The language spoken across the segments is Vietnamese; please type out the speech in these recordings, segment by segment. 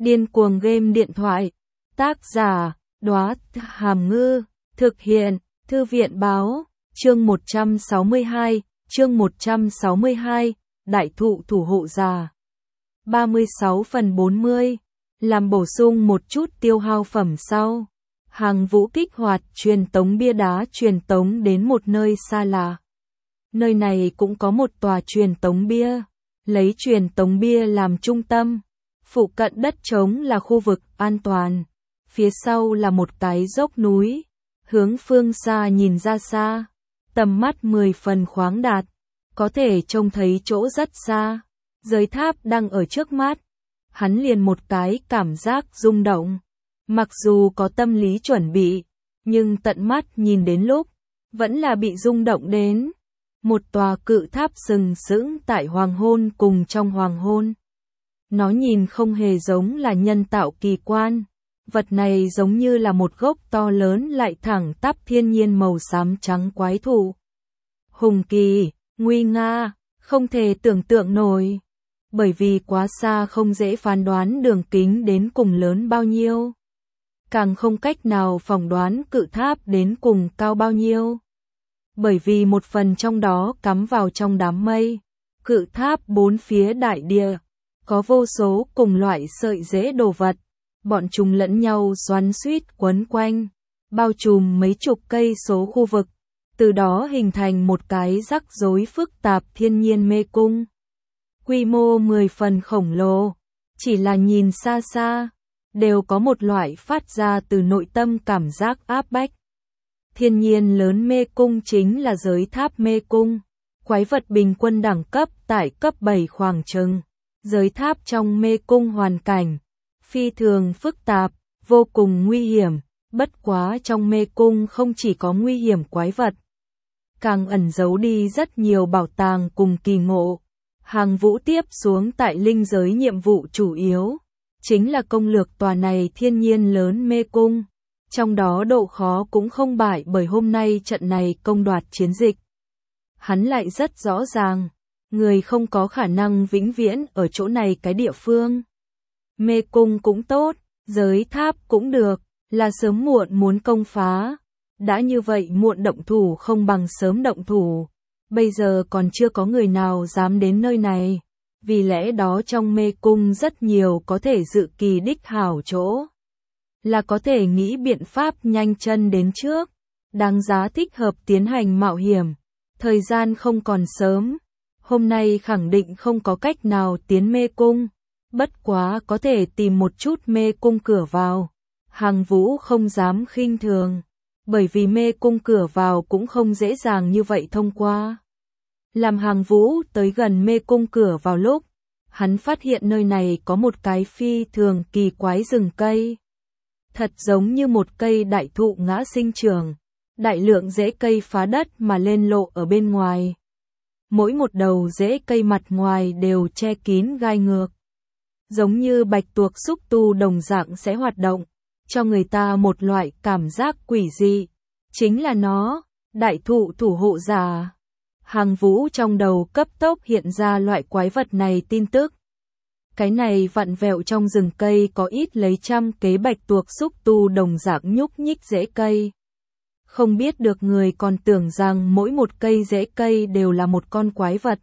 Điên cuồng game điện thoại. Tác giả, Đóa Hàm Ngư. Thực hiện, Thư viện Báo. Chương 162, Đại thụ thủ hộ già. 36/40. Làm bổ sung một chút tiêu hao phẩm sau. Hàng Vũ kích hoạt truyền tống bia đá truyền tống đến một nơi xa lạ. Nơi này cũng có một tòa truyền tống bia. Lấy truyền tống bia làm trung tâm. Phụ cận đất trống là khu vực an toàn. Phía sau là một cái dốc núi. Hướng phương xa nhìn ra xa. Tầm mắt 10 phần khoáng đạt. Có thể trông thấy chỗ rất xa. Giới tháp đang ở trước mắt. Hắn liền một cái cảm giác rung động. Mặc dù có tâm lý chuẩn bị, nhưng tận mắt nhìn đến lúc, vẫn là bị rung động đến. Một tòa cự tháp sừng sững tại hoàng hôn cùng trong hoàng hôn. Nó nhìn không hề giống là nhân tạo kỳ quan. Vật này giống như là một gốc to lớn lại thẳng tắp thiên nhiên màu xám trắng quái thụ. Hùng kỳ, nguy nga, không thể tưởng tượng nổi. Bởi vì quá xa không dễ phán đoán đường kính đến cùng lớn bao nhiêu. Càng không cách nào phỏng đoán cự tháp đến cùng cao bao nhiêu. Bởi vì một phần trong đó cắm vào trong đám mây. Cự tháp bốn phía đại địa. Có vô số cùng loại sợi rễ đồ vật. Bọn chúng lẫn nhau xoắn xuýt quấn quanh. Bao trùm mấy chục cây số khu vực. Từ đó hình thành một cái rắc rối phức tạp thiên nhiên mê cung. Quy mô 10 phần khổng lồ. Chỉ là nhìn xa xa. Đều có một loại phát ra từ nội tâm cảm giác áp bách. Thiên nhiên lớn mê cung chính là giới tháp mê cung. Quái vật bình quân đẳng cấp tại cấp 7 khoảng chừng. Giới tháp trong mê cung hoàn cảnh. Phi thường phức tạp, vô cùng nguy hiểm. Bất quá trong mê cung không chỉ có nguy hiểm quái vật. Càng ẩn giấu đi rất nhiều bảo tàng cùng kỳ ngộ. Hàng Vũ tiếp xuống tại linh giới nhiệm vụ chủ yếu. Chính là công lược tòa này thiên nhiên lớn mê cung. Trong đó độ khó cũng không bại bởi hôm nay trận này công đoạt chiến dịch. Hắn lại rất rõ ràng. Người không có khả năng vĩnh viễn ở chỗ này cái địa phương. Mê cung cũng tốt, giới tháp cũng được, là sớm muộn muốn công phá. Đã như vậy muộn động thủ không bằng sớm động thủ. Bây giờ còn chưa có người nào dám đến nơi này. Vì lẽ đó trong mê cung rất nhiều có thể dự kỳ đích hảo chỗ. Là có thể nghĩ biện pháp nhanh chân đến trước. Đáng giá thích hợp tiến hành mạo hiểm. Thời gian không còn sớm. Hôm nay khẳng định không có cách nào tiến mê cung. Bất quá có thể tìm một chút mê cung cửa vào. Hàng Vũ không dám khinh thường. Bởi vì mê cung cửa vào cũng không dễ dàng như vậy thông qua. Làm Hàng Vũ tới gần mê cung cửa vào lúc. Hắn phát hiện nơi này có một cái phi thường kỳ quái rừng cây. Thật giống như một cây đại thụ ngã sinh trưởng. Đại lượng rễ cây phá đất mà lên lộ ở bên ngoài. Mỗi một đầu rễ cây mặt ngoài đều che kín gai ngược. Giống như bạch tuộc xúc tu đồng dạng sẽ hoạt động. Cho người ta một loại cảm giác quỷ dị. Chính là nó, đại thụ thủ hộ giả. Hàng Vũ trong đầu cấp tốc hiện ra loại quái vật này tin tức. Cái này vặn vẹo trong rừng cây có ít lấy trăm kế bạch tuộc xúc tu đồng dạng nhúc nhích rễ cây. Không biết được người còn tưởng rằng mỗi một cây rễ cây đều là một con quái vật.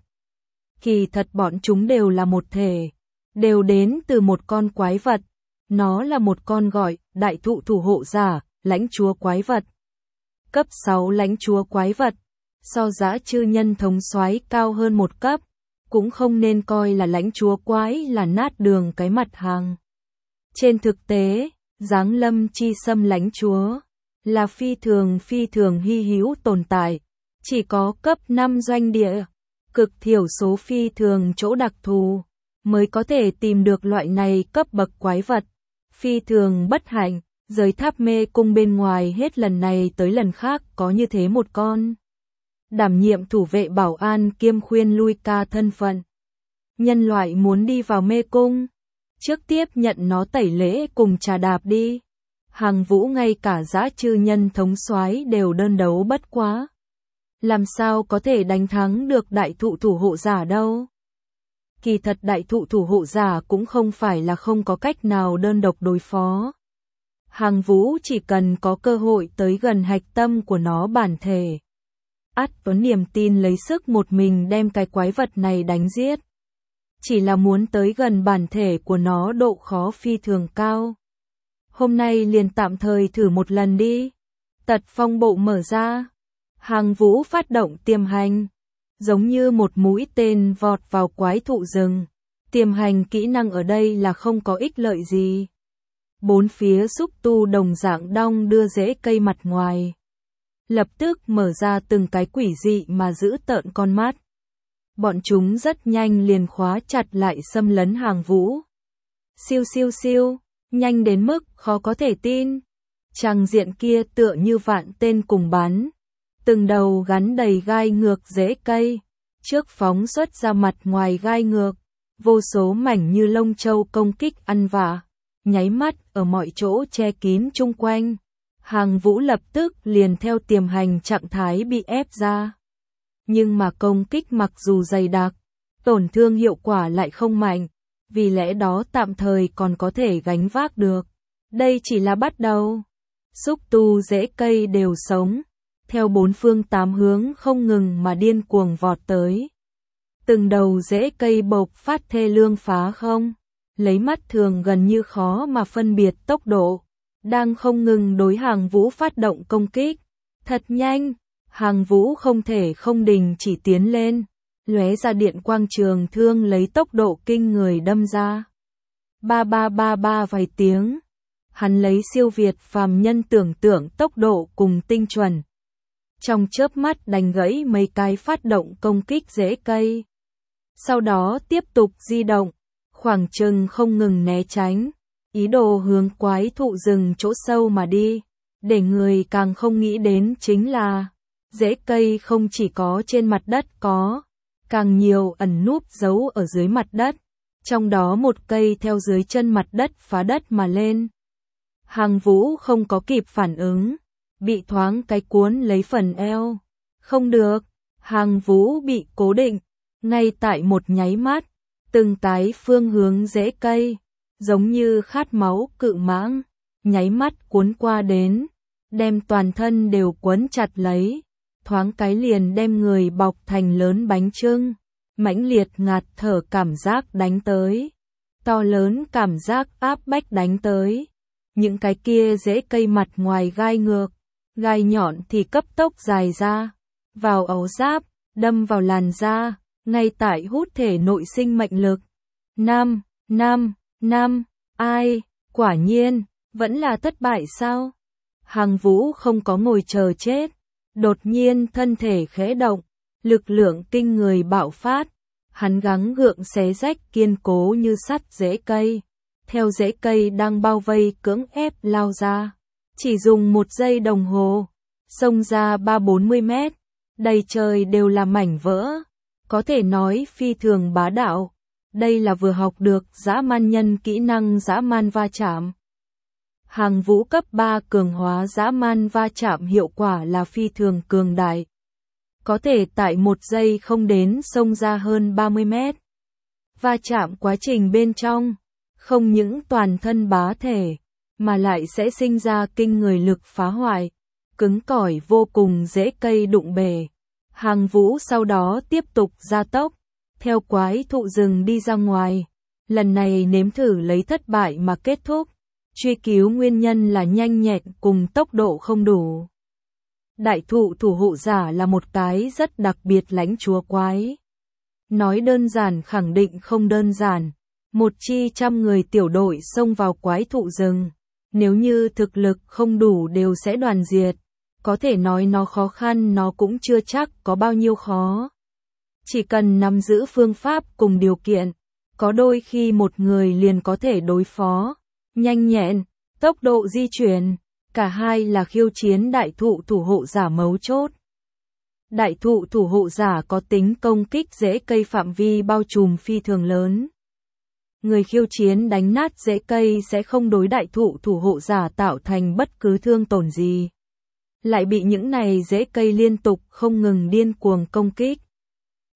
Kỳ thật bọn chúng đều là một thể. Đều đến từ một con quái vật. Nó là một con gọi, đại thụ thủ hộ giả, lãnh chúa quái vật. Cấp 6 lãnh chúa quái vật. So dã chư nhân thống soái cao hơn một cấp. Cũng không nên coi là lãnh chúa quái là nát đường cái mặt hàng. Trên thực tế, giáng lâm chi xâm lãnh chúa. Là phi thường hy hữu tồn tại. Chỉ có cấp 5 doanh địa. Cực thiểu số phi thường chỗ đặc thù. Mới có thể tìm được loại này cấp bậc quái vật. Phi thường bất hạnh, giới tháp mê cung bên ngoài hết lần này tới lần khác có như thế một con. Đảm nhiệm thủ vệ bảo an kiêm khuyên lui ca thân phận. Nhân loại muốn đi vào mê cung. Trước tiếp nhận nó tẩy lễ cùng trà đạp đi. Hàng Vũ ngay cả dã chư nhân thống soái đều đơn đấu bất quá. Làm sao có thể đánh thắng được đại thụ thủ hộ giả đâu. Kỳ thật đại thụ thủ hộ giả cũng không phải là không có cách nào đơn độc đối phó. Hàng Vũ chỉ cần có cơ hội tới gần hạch tâm của nó bản thể. Ắt có niềm tin lấy sức một mình đem cái quái vật này đánh giết. Chỉ là muốn tới gần bản thể của nó độ khó phi thường cao. Hôm nay liền tạm thời thử một lần đi. Tật phong bộ mở ra. Hàng Vũ phát động tiềm hành. Giống như một mũi tên vọt vào quái thụ rừng. Tiềm hành kỹ năng ở đây là không có ích lợi gì. Bốn phía xúc tu đồng dạng đong đưa rễ cây mặt ngoài. Lập tức mở ra từng cái quỷ dị mà giữ tợn con mắt. Bọn chúng rất nhanh liền khóa chặt lại xâm lấn Hàng Vũ. Siêu siêu siêu, nhanh đến mức khó có thể tin. Tràng diện kia tựa như vạn tên cùng bắn. Từng đầu gắn đầy gai ngược rễ cây. Trước phóng xuất ra mặt ngoài gai ngược. Vô số mảnh như lông châu công kích ăn vạ. Nháy mắt ở mọi chỗ che kín chung quanh. Hàng Vũ lập tức liền theo tiềm hành trạng thái bị ép ra. Nhưng mà công kích mặc dù dày đặc, tổn thương hiệu quả lại không mạnh, vì lẽ đó tạm thời còn có thể gánh vác được. Đây chỉ là bắt đầu. Xúc tu rễ cây đều sống, theo bốn phương tám hướng không ngừng mà điên cuồng vọt tới. Từng đầu rễ cây bộc phát thê lương phá không, lấy mắt thường gần như khó mà phân biệt tốc độ, đang không ngừng đối Hàng Vũ phát động công kích. Thật nhanh, Hàng Vũ không thể không đình chỉ tiến lên, lóe ra điện quang trường thương lấy tốc độ kinh người đâm ra. Ba ba ba ba vài tiếng, hắn lấy siêu việt phàm nhân tưởng tượng tốc độ cùng tinh chuẩn. Trong chớp mắt đánh gãy mấy cái phát động công kích rễ cây. Sau đó tiếp tục di động, khoảng chừng không ngừng né tránh, ý đồ hướng quái thụ rừng chỗ sâu mà đi. Để người càng không nghĩ đến chính là, rễ cây không chỉ có trên mặt đất có, càng nhiều ẩn núp giấu ở dưới mặt đất. Trong đó một cây theo dưới chân mặt đất phá đất mà lên. Hàng Vũ không có kịp phản ứng, bị thoáng cái cuốn lấy phần eo. Không được, Hàng Vũ bị cố định, ngay tại một nháy mắt, từng cái phương hướng rễ cây, giống như khát máu cự mãng, nháy mắt cuốn qua đến, đem toàn thân đều quấn chặt lấy, thoáng cái liền đem người bọc thành lớn bánh chưng, mãnh liệt ngạt thở cảm giác đánh tới, to lớn cảm giác áp bách đánh tới, những cái kia rễ cây mặt ngoài gai ngược, gai nhọn thì cấp tốc dài ra, vào áo giáp, đâm vào làn da, ngay tại hút thể nội sinh mệnh lực. Ai, quả nhiên, vẫn là thất bại sao? Hàng Vũ không có ngồi chờ chết, đột nhiên thân thể khẽ động, lực lượng kinh người bạo phát, hắn gắng gượng xé rách kiên cố như sắt rễ cây, theo rễ cây đang bao vây cưỡng ép lao ra, chỉ dùng 1 giây đồng hồ, xông ra 30-40 mét, đầy trời đều là mảnh vỡ, có thể nói phi thường bá đạo. Đây là vừa học được dã man nhân kỹ năng dã man va chạm. Hàng Vũ cấp 3 cường hóa dã man va chạm hiệu quả là phi thường cường đại. Có thể tại 1 giây không đến xông ra hơn 30 mét. Va chạm quá trình bên trong, không những toàn thân bá thể, mà lại sẽ sinh ra kinh người lực phá hoại, cứng cỏi vô cùng dễ cây đụng bể. Hàng Vũ sau đó tiếp tục gia tốc, theo quái thụ rừng đi ra ngoài, lần này nếm thử lấy thất bại mà kết thúc, truy cứu nguyên nhân là nhanh nhẹn cùng tốc độ không đủ. Đại thụ thủ hộ giả là một cái rất đặc biệt lãnh chúa quái. Nói đơn giản khẳng định không đơn giản, 100 người tiểu đội xông vào quái thụ rừng, nếu như thực lực không đủ đều sẽ đoàn diệt, có thể nói nó khó khăn nó cũng chưa chắc có bao nhiêu khó. Chỉ cần nắm giữ phương pháp cùng điều kiện, có đôi khi một người liền có thể đối phó, nhanh nhẹn, tốc độ di chuyển, cả hai là khiêu chiến đại thụ thủ hộ giả mấu chốt. Đại thụ thủ hộ giả có tính công kích rễ cây phạm vi bao trùm phi thường lớn. Người khiêu chiến đánh nát rễ cây sẽ không đối đại thụ thủ hộ giả tạo thành bất cứ thương tổn gì. Lại bị những này rễ cây liên tục không ngừng điên cuồng công kích.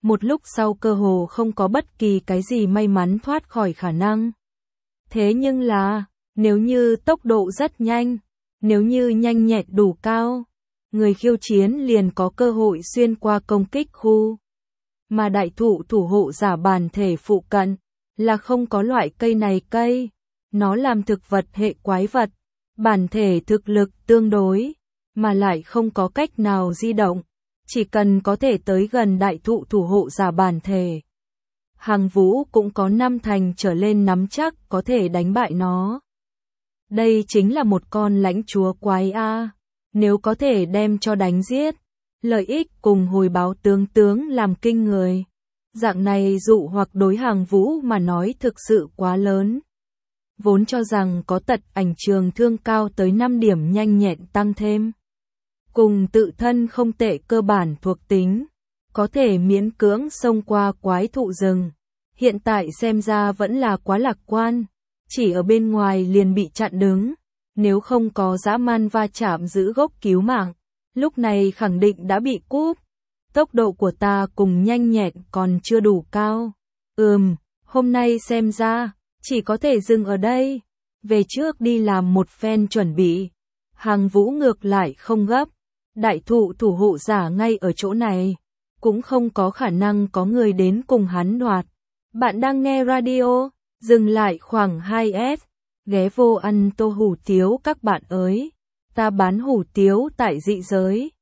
một lúc sau cơ hồ không có bất kỳ cái gì may mắn thoát khỏi khả năng. Thế nhưng là, nếu như tốc độ rất nhanh, nếu như nhanh nhẹn đủ cao, người khiêu chiến liền có cơ hội xuyên qua công kích khu. Mà đại thụ thủ hộ giả bản thể phụ cận, là không có loại cây này cây. Nó làm thực vật hệ quái vật, bản thể thực lực tương đối, mà lại không có cách nào di động. Chỉ cần có thể tới gần đại thụ thủ hộ giả bản thể. Hằng Vũ cũng có 5 thành trở lên nắm chắc có thể đánh bại nó. Đây chính là một con lãnh chúa quái A. Nếu có thể đem cho đánh giết, lợi ích cùng hồi báo tướng làm kinh người. Dạng này dụ hoặc đối Hằng Vũ mà nói thực sự quá lớn. Vốn cho rằng có tật ảnh trường thương cao tới 5 điểm nhanh nhẹn tăng thêm. Cùng tự thân không tệ cơ bản thuộc tính, có thể miễn cưỡng xông qua quái thụ rừng. Hiện tại xem ra vẫn là quá lạc quan, chỉ ở bên ngoài liền bị chặn đứng. Nếu không có dã man va chạm giữ gốc cứu mạng, lúc này khẳng định đã bị cúp. Tốc độ của ta cùng nhanh nhẹn còn chưa đủ cao. Hôm nay xem ra, chỉ có thể dừng ở đây. Về trước đi làm một phen chuẩn bị. Hằng Vũ ngược lại không gấp. Đại thụ thủ hộ giả ngay ở chỗ này. Cũng không có khả năng có người đến cùng hắn đoạt. Bạn đang nghe radio, dừng lại khoảng 2S. Ghé vô ăn tô hủ tiếu các bạn ơi. Ta bán hủ tiếu tại dị giới.